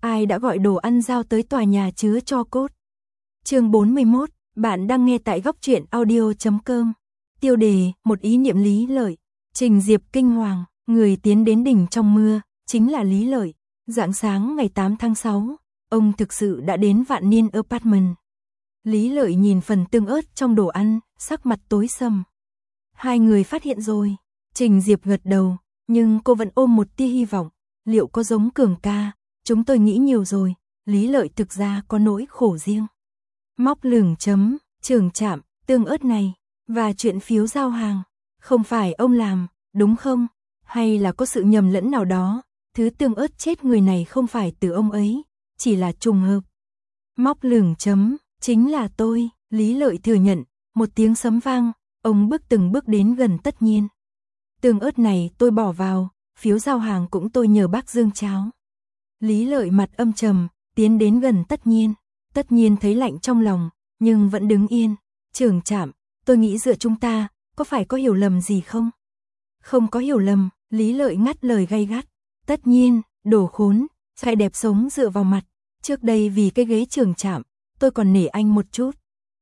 ai đã gọi đồ ăn giao tới tòa nhà chứa tro cốt. Chương 41, bạn đang nghe tại góc truyện audio.com. Tiêu đề, một ý niệm Lý Lợi. Trình Diệp kinh hoàng, người tiến đến đỉnh trong mưa, chính là Lý Lợi. Rạng sáng ngày 8 tháng 6, ông thực sự đã đến Vạn Niên Apartment. Lý Lợi nhìn phần tương ớt trong đồ ăn, sắc mặt tối sầm. Hai người phát hiện rồi. Trình Diệp gật đầu, nhưng cô vẫn ôm một tia hy vọng. Liệu có giống Cường ca? Chúng tôi nghĩ nhiều rồi. Lý Lợi thực ra có nỗi khổ riêng. Móc lửng chấm, Trường Trạm, tương ớt này, và chuyện phiếu giao hàng. Không phải ông làm, đúng không? Hay là có sự nhầm lẫn nào đó? Thứ tương ớt chết người này không phải từ ông ấy, chỉ là trùng hợp. Móc lửng chấm, chính là tôi. Lý Lợi thừa nhận, một tiếng sấm vang, ông bước từng bước đến gần Tất Nhiên. Tương ớt này tôi bỏ vào, phiếu giao hàng cũng tôi nhờ bác Dương cháo. Lý Lợi mặt âm trầm, tiến đến gần Tất Nhiên. Tất Nhiên thấy lạnh trong lòng, nhưng vẫn đứng yên. Trường Trạm, tôi nghĩ giữa chúng ta, có phải có hiểu lầm gì không? Không có hiểu lầm, Lý Lợi ngắt lời gay gắt. Tất Nhiên, đồ khốn, trai đẹp sống dựa vào mặt. Trước đây vì cái ghế Trường Trạm, tôi còn nể anh một chút.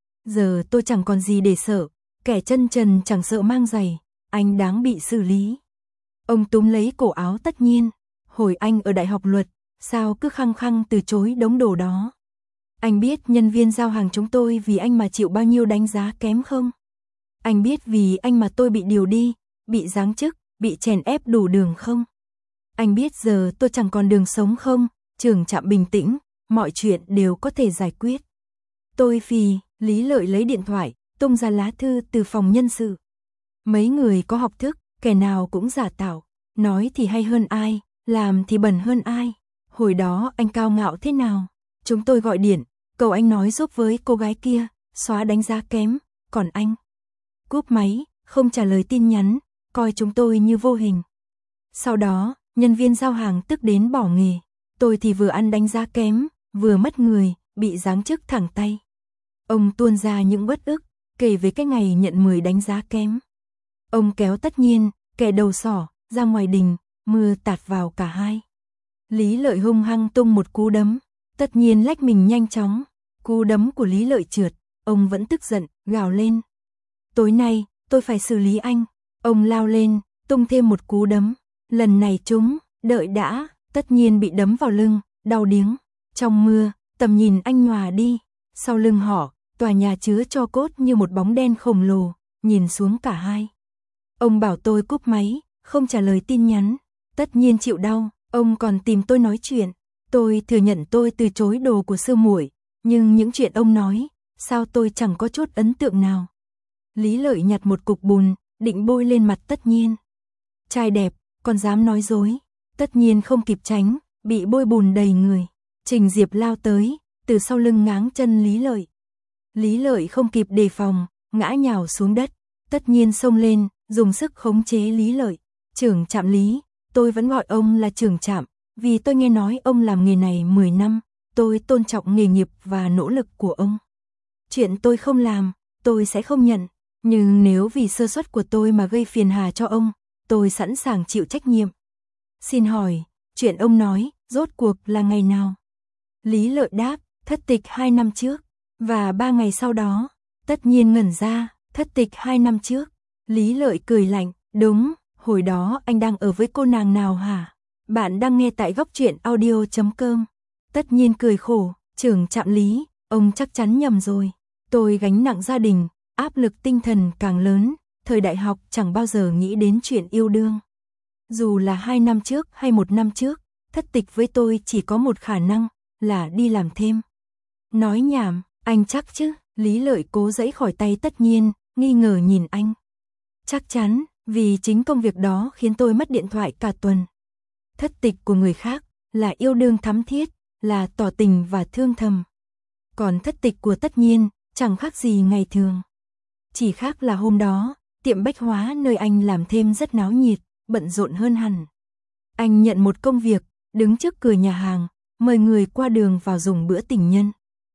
Giờ tôi chẳng còn gì để sợ, kẻ chân trần chẳng sợ mang giày, anh đáng bị xử lý. Ông túm lấy cổ áo Tất Nhiên. Hồi anh ở đại học luật, sao cứ khăng khăng từ chối đống đồ đó? Anh biết nhân viên giao hàng chúng tôi vì anh mà chịu bao nhiêu đánh giá kém không? Anh biết vì anh mà tôi bị điều đi, bị giáng chức, bị chèn ép đủ đường không? Anh biết giờ tôi chẳng còn đường sống không? Trường Trạm bình tĩnh, mọi chuyện đều có thể giải quyết. Tôi phì, Lý Lợi lấy điện thoại, tung ra lá thư từ phòng nhân sự. Mấy người có học thức, kẻ nào cũng giả tạo, nói thì hay hơn ai, làm thì bẩn hơn ai. Hồi đó anh cao ngạo thế nào? Chúng tôi gọi điện, cầu anh nói giúp với cô gái kia, xóa đánh giá kém, còn anh cúp máy, không trả lời tin nhắn, coi chúng tôi như vô hình. Sau đó, nhân viên giao hàng tức đến bỏ nghề, tôi thì vừa ăn đánh giá kém, vừa mất người, bị giáng chức thẳng tay. Ông tuôn ra những uất ức, kể về cái ngày nhận 10 đánh giá kém. Ông kéo Tất Nhiên, kẻ đầu sỏ, ra ngoài đình, mưa tạt vào cả hai. Lý Lợi hung hăng tung một cú đấm, Tất Nhiên lách mình nhanh chóng. Cú đấm của Lý Lợi trượt, ông vẫn tức giận, gào lên. Tối nay, tôi phải xử lý anh. Ông lao lên, tung thêm một cú đấm. Lần này trúng, đợi đã, Tất Nhiên bị đấm vào lưng, đau điếng. Trong mưa, tầm nhìn anh nhòa đi. Sau lưng họ, tòa nhà chứa tro cốt như một bóng đen khổng lồ, nhìn xuống cả hai. Ông bảo tôi cúp máy, không trả lời tin nhắn. Tất Nhiên chịu đau, ông còn tìm tôi nói chuyện. Tôi thừa nhận tôi từ chối đồ của sư muội, nhưng những chuyện ông nói, sao tôi chẳng có chút ấn tượng nào. Lý Lợi nhặt một cục bùn, định bôi lên mặt Tất Nhiên. Trai đẹp, còn dám nói dối. Tất Nhiên không kịp tránh, bị bôi bùn đầy người. Trình Diệp lao tới, từ sau lưng ngáng chân Lý Lợi. Lý Lợi không kịp đề phòng, ngã nhào xuống đất. Tất Nhiên xông lên, dùng sức khống chế Lý Lợi. Trưởng Trạm Lý, tôi vẫn gọi ông là Trưởng Trạm, vì tôi nghe nói ông làm nghề này 10 năm, tôi tôn trọng nghề nghiệp và nỗ lực của ông. Chuyện tôi không làm, tôi sẽ không nhận, nhưng nếu vì sơ suất của tôi mà gây phiền hà cho ông, tôi sẵn sàng chịu trách nhiệm. Xin hỏi, chuyện ông nói, rốt cuộc là ngày nào? Lý Lợi đáp, thất tịch 2 năm trước, và 3 ngày sau đó. Tất Nhiên ngẩn ra, thất tịch 2 năm trước. Lý Lợi cười lạnh, đúng, hồi đó anh đang ở với cô nàng nào hả? Bạn đang nghe tại góc truyện audio.com. Tất Nhiên cười khổ, Trưởng Trạm Lý, ông chắc chắn nhầm rồi. Tôi gánh nặng gia đình, áp lực tinh thần càng lớn, thời đại học chẳng bao giờ nghĩ đến chuyện yêu đương. Dù là 2 năm trước hay 1 năm trước, thất tịch với tôi chỉ có một khả năng, là đi làm thêm. Nói nhảm, anh chắc chứ? Lý Lợi cố giãy khỏi tay Tất Nhiên, nghi ngờ nhìn anh. Chắc chắn, vì chính công việc đó khiến tôi mất điện thoại cả tuần. Thất tịch của người khác là yêu đương thắm thiết, là tỏ tình và thương thầm. Còn thất tịch của Tất Nhiên chẳng khác gì ngày thường. Chỉ khác là hôm đó, tiệm bách hóa nơi anh làm thêm rất náo nhiệt, bận rộn hơn hẳn. Anh nhận một công việc, đứng trước cửa nhà hàng, mời người qua đường vào dùng bữa tình nhân.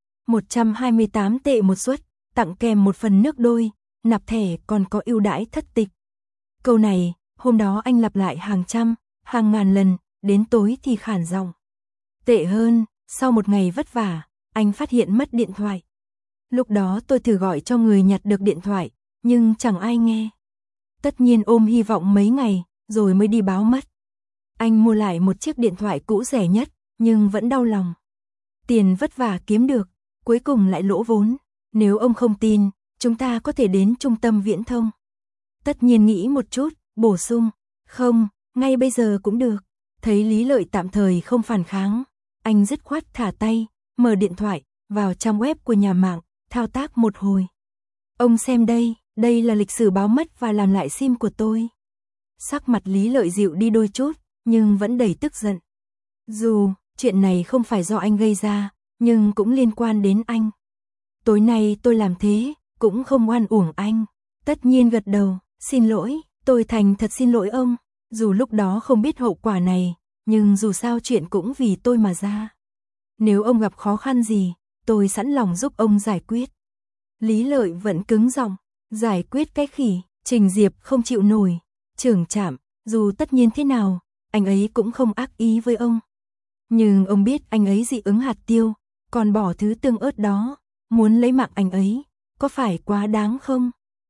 128 tệ một suất, tặng kèm một phần nước đôi, nạp thẻ còn có ưu đãi thất tịch. Câu này, hôm đó anh lặp lại hàng trăm, hàng ngàn lần, đến tối thì khản giọng. Tệ hơn, sau một ngày vất vả, anh phát hiện mất điện thoại. Lúc đó tôi thử gọi cho người nhặt được điện thoại, nhưng chẳng ai nghe. Tất nhiên ôm hy vọng mấy ngày, rồi mới đi báo mất. Anh mua lại một chiếc điện thoại cũ rẻ nhất, nhưng vẫn đau lòng. Tiền vất vả kiếm được, cuối cùng lại lỗ vốn. Nếu ông không tin, chúng ta có thể đến trung tâm viễn thông. Tất nhiên nghĩ một chút, bổ sung. Không, ngay bây giờ cũng được. Thấy Lý Lợi tạm thời không phản kháng, anh dứt khoát thả tay, mở điện thoại, vào trang web của nhà mạng, thao tác một hồi. Ông xem đây, đây là lịch sử báo mất và làm lại sim của tôi. Sắc mặt Lý Lợi dịu đi đôi chút, nhưng vẫn đầy tức giận. Dù, chuyện này không phải do anh gây ra, nhưng cũng liên quan đến anh. Tối nay tôi làm thế, cũng không oan uổng anh. Tất nhiên gật đầu, xin lỗi, tôi thành thật xin lỗi ông. Dù lúc đó không biết hậu quả này, nhưng dù sao chuyện cũng vì tôi mà ra. Nếu ông gặp khó khăn gì, tôi sẵn lòng giúp ông giải quyết. Lý Lợi vẫn cứng giọng, giải quyết cái khỉ, Trình Diệp không chịu nổi. Trưởng trạm, dù tất nhiên thế nào, anh ấy cũng không ác ý với ông. Nhưng ông biết anh ấy dị ứng hạt tiêu, còn bỏ thứ tương ớt đó, muốn lấy mạng anh ấy, có phải quá đáng không?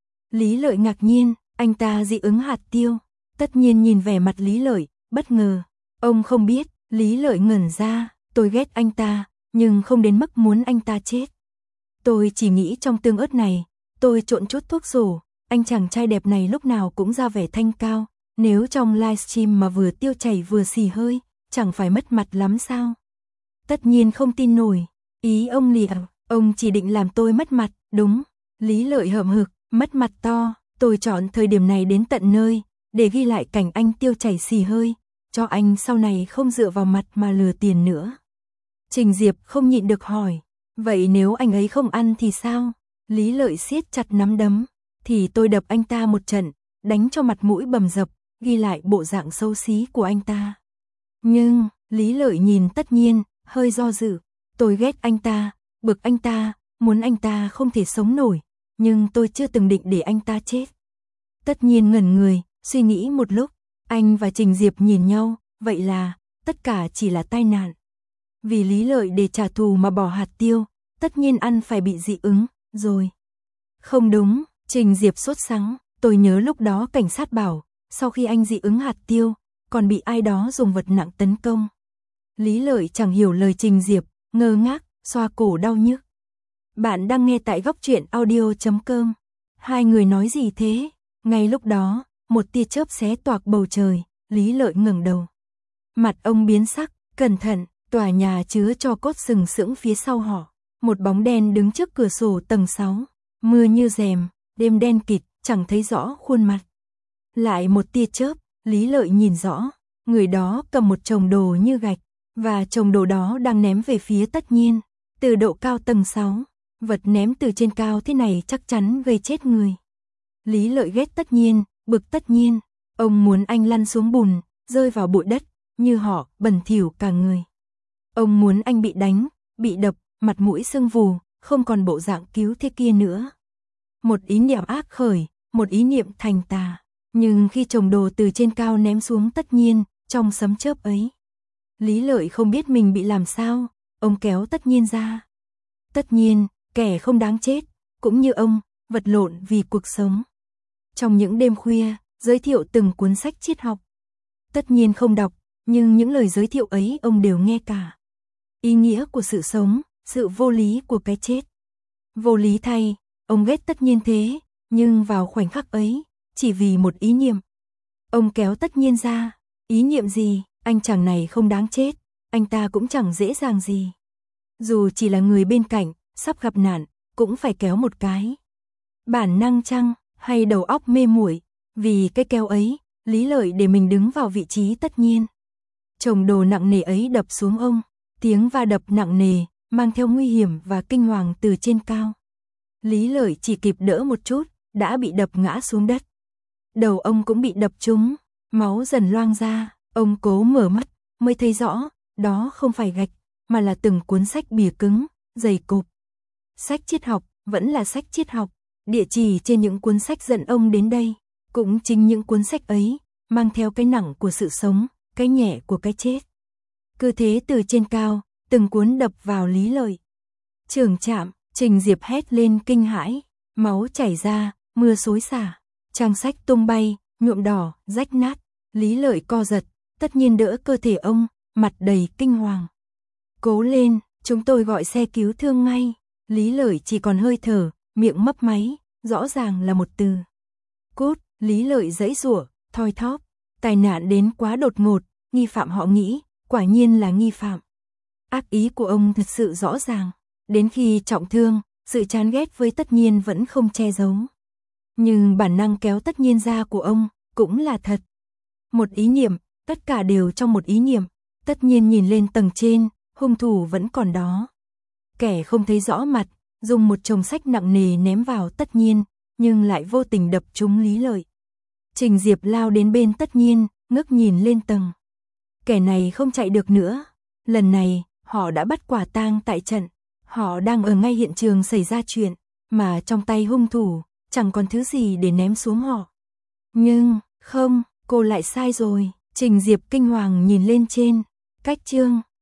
Lý Lợi ngạc nhiên, anh ta dị ứng hạt tiêu. Tất nhiên nhìn vẻ mặt Lý Lợi, bất ngờ. Ông không biết, Lý Lợi ngẩn ra, tôi ghét anh ta, nhưng không đến mức muốn anh ta chết. Tôi chỉ nghĩ trong tương ớt này, tôi trộn chút thuốc sổ, anh chàng trai đẹp này lúc nào cũng ra vẻ thanh cao, nếu trong livestream mà vừa tiêu chảy vừa xì hơi, chẳng phải mất mặt lắm sao? Tất nhiên không tin nổi, ý ông lìa, ông chỉ định làm tôi mất mặt, đúng. Lý Lợi hậm hực, mất mặt to, tôi chọn thời điểm này đến tận nơi, để ghi lại cảnh anh tiêu chảy xì hơi, cho anh sau này không dựa vào mặt mà lừa tiền nữa. Trình Diệp không nhịn được hỏi, vậy nếu anh ấy không ăn thì sao? Lý Lợi siết chặt nắm đấm, thì tôi đập anh ta một trận, đánh cho mặt mũi bầm dập, ghi lại bộ dạng xấu xí của anh ta. Nhưng, Lý Lợi nhìn Tất Nhiên, hơi do dự, tôi ghét anh ta, bực anh ta, muốn anh ta không thể sống nổi, nhưng tôi chưa từng định để anh ta chết. Tất Nhiên ngẩn người, suy nghĩ một lúc, anh và Trình Diệp nhìn nhau, vậy là, tất cả chỉ là tai nạn. Vì Lý Lợi để trả thù mà bỏ hạt tiêu, Tất Nhiên ăn phải bị dị ứng, rồi. Không đúng, Trình Diệp sốt sắng, tôi nhớ lúc đó cảnh sát bảo, sau khi anh dị ứng hạt tiêu, còn bị ai đó dùng vật nặng tấn công. Lý Lợi chẳng hiểu lời Trình Diệp, ngơ ngác, xoa cổ đau nhức. Bạn đang nghe tại góc truyện audio.com. Hai người nói gì thế? Ngay lúc đó, một tia chớp xé toạc bầu trời, Lý Lợi ngẩng đầu. Mặt ông biến sắc, cẩn thận, tòa nhà chứa tro cốt sừng sững phía sau họ. Một bóng đen đứng trước cửa sổ tầng 6. Mưa như rèm, đêm đen kịt, chẳng thấy rõ khuôn mặt. Lại một tia chớp, Lý Lợi nhìn rõ, người đó cầm một chồng đồ như gạch, và chồng đồ đó đang ném về phía Tất Nhiên. Từ độ cao tầng 6, vật ném từ trên cao thế này chắc chắn gây chết người. Lý Lợi ghét Tất Nhiên, bực Tất Nhiên, ông muốn anh lăn xuống bùn, rơi vào bụi đất, như họ, bẩn thỉu cả người. Ông muốn anh bị đánh, bị đập, mặt mũi sưng vù, không còn bộ dạng cứu thế kia nữa. Một ý niệm ác khởi, một ý niệm thành tà, nhưng khi chồng đồ từ trên cao ném xuống Tất Nhiên, trong sấm chớp ấy, Lý Lợi không biết mình bị làm sao, ông kéo Tất Nhiên ra. Tất Nhiên, kẻ không đáng chết, cũng như ông, vật lộn vì cuộc sống. Trong những đêm khuya, giới thiệu từng cuốn sách triết học. Tất Nhiên không đọc, nhưng những lời giới thiệu ấy ông đều nghe cả. Ý nghĩa của sự sống, sự vô lý của cái chết. Vô lý thay, ông ghét Tất Nhiên thế, nhưng vào khoảnh khắc ấy, chỉ vì một ý niệm. Ông kéo Tất Nhiên ra, ý niệm gì, anh chàng này không đáng chết, anh ta cũng chẳng dễ dàng gì. Dù chỉ là người bên cạnh, sắp gặp nạn, cũng phải kéo một cái. Bản năng chăng, hay đầu óc mê muội, vì cái kéo ấy, Lý Lợi để mình đứng vào vị trí Tất Nhiên. Chồng đồ nặng nề ấy đập xuống ông, tiếng va đập nặng nề, mang theo nguy hiểm và kinh hoàng từ trên cao. Lý Lợi chỉ kịp đỡ một chút, đã bị đập ngã xuống đất. Đầu ông cũng bị đập trúng, máu dần loang ra, ông cố mở mắt, mới thấy rõ, đó không phải gạch, mà là từng cuốn sách bìa cứng, dày cộp. Sách triết học, vẫn là sách triết học, địa chỉ trên những cuốn sách dẫn ông đến đây, cũng chính những cuốn sách ấy, mang theo cái nặng của sự sống, cái nhẹ của cái chết. cứ thế từ trên cao, từng cuốn đập vào Lý Lợi. Trường Trạm, Trình Diệp hét lên kinh hãi, máu chảy ra, mưa xối xả, trang sách tung bay, nhuộm đỏ, rách nát. Lý Lợi co giật, tất nhiên đỡ cơ thể ông, mặt đầy kinh hoàng. Cố lên, chúng tôi gọi xe cứu thương ngay. Lý Lợi chỉ còn hơi thở, miệng mấp máy, rõ ràng là một từ. Cút. Lý Lợi giãy giụa, thoi thóp. Tai nạn đến quá đột ngột, nghi phạm họ nghĩ, quả nhiên là nghi phạm. Ác ý của ông thật sự rõ ràng. Đến khi trọng thương, sự chán ghét với Tất Nhiên vẫn không che giấu. Nhưng bản năng kéo Tất Nhiên ra của ông, cũng là thật. Một ý niệm, tất cả đều trong một ý niệm. Tất Nhiên nhìn lên tầng trên, hung thủ vẫn còn đó. Kẻ không thấy rõ mặt, dùng một chồng sách nặng nề ném vào Tất Nhiên, nhưng lại vô tình đập trúng Lý Lợi. Trình Diệp lao đến bên Tất Nhiên, ngước nhìn lên tầng. Kẻ này không chạy được nữa. Lần này, họ đã bắt quả tang tại trận. Họ đang ở ngay hiện trường xảy ra chuyện, mà trong tay hung thủ, chẳng còn thứ gì để ném xuống họ. Nhưng, không, cô lại sai rồi. Trình Diệp kinh hoàng nhìn lên trên. Cách chương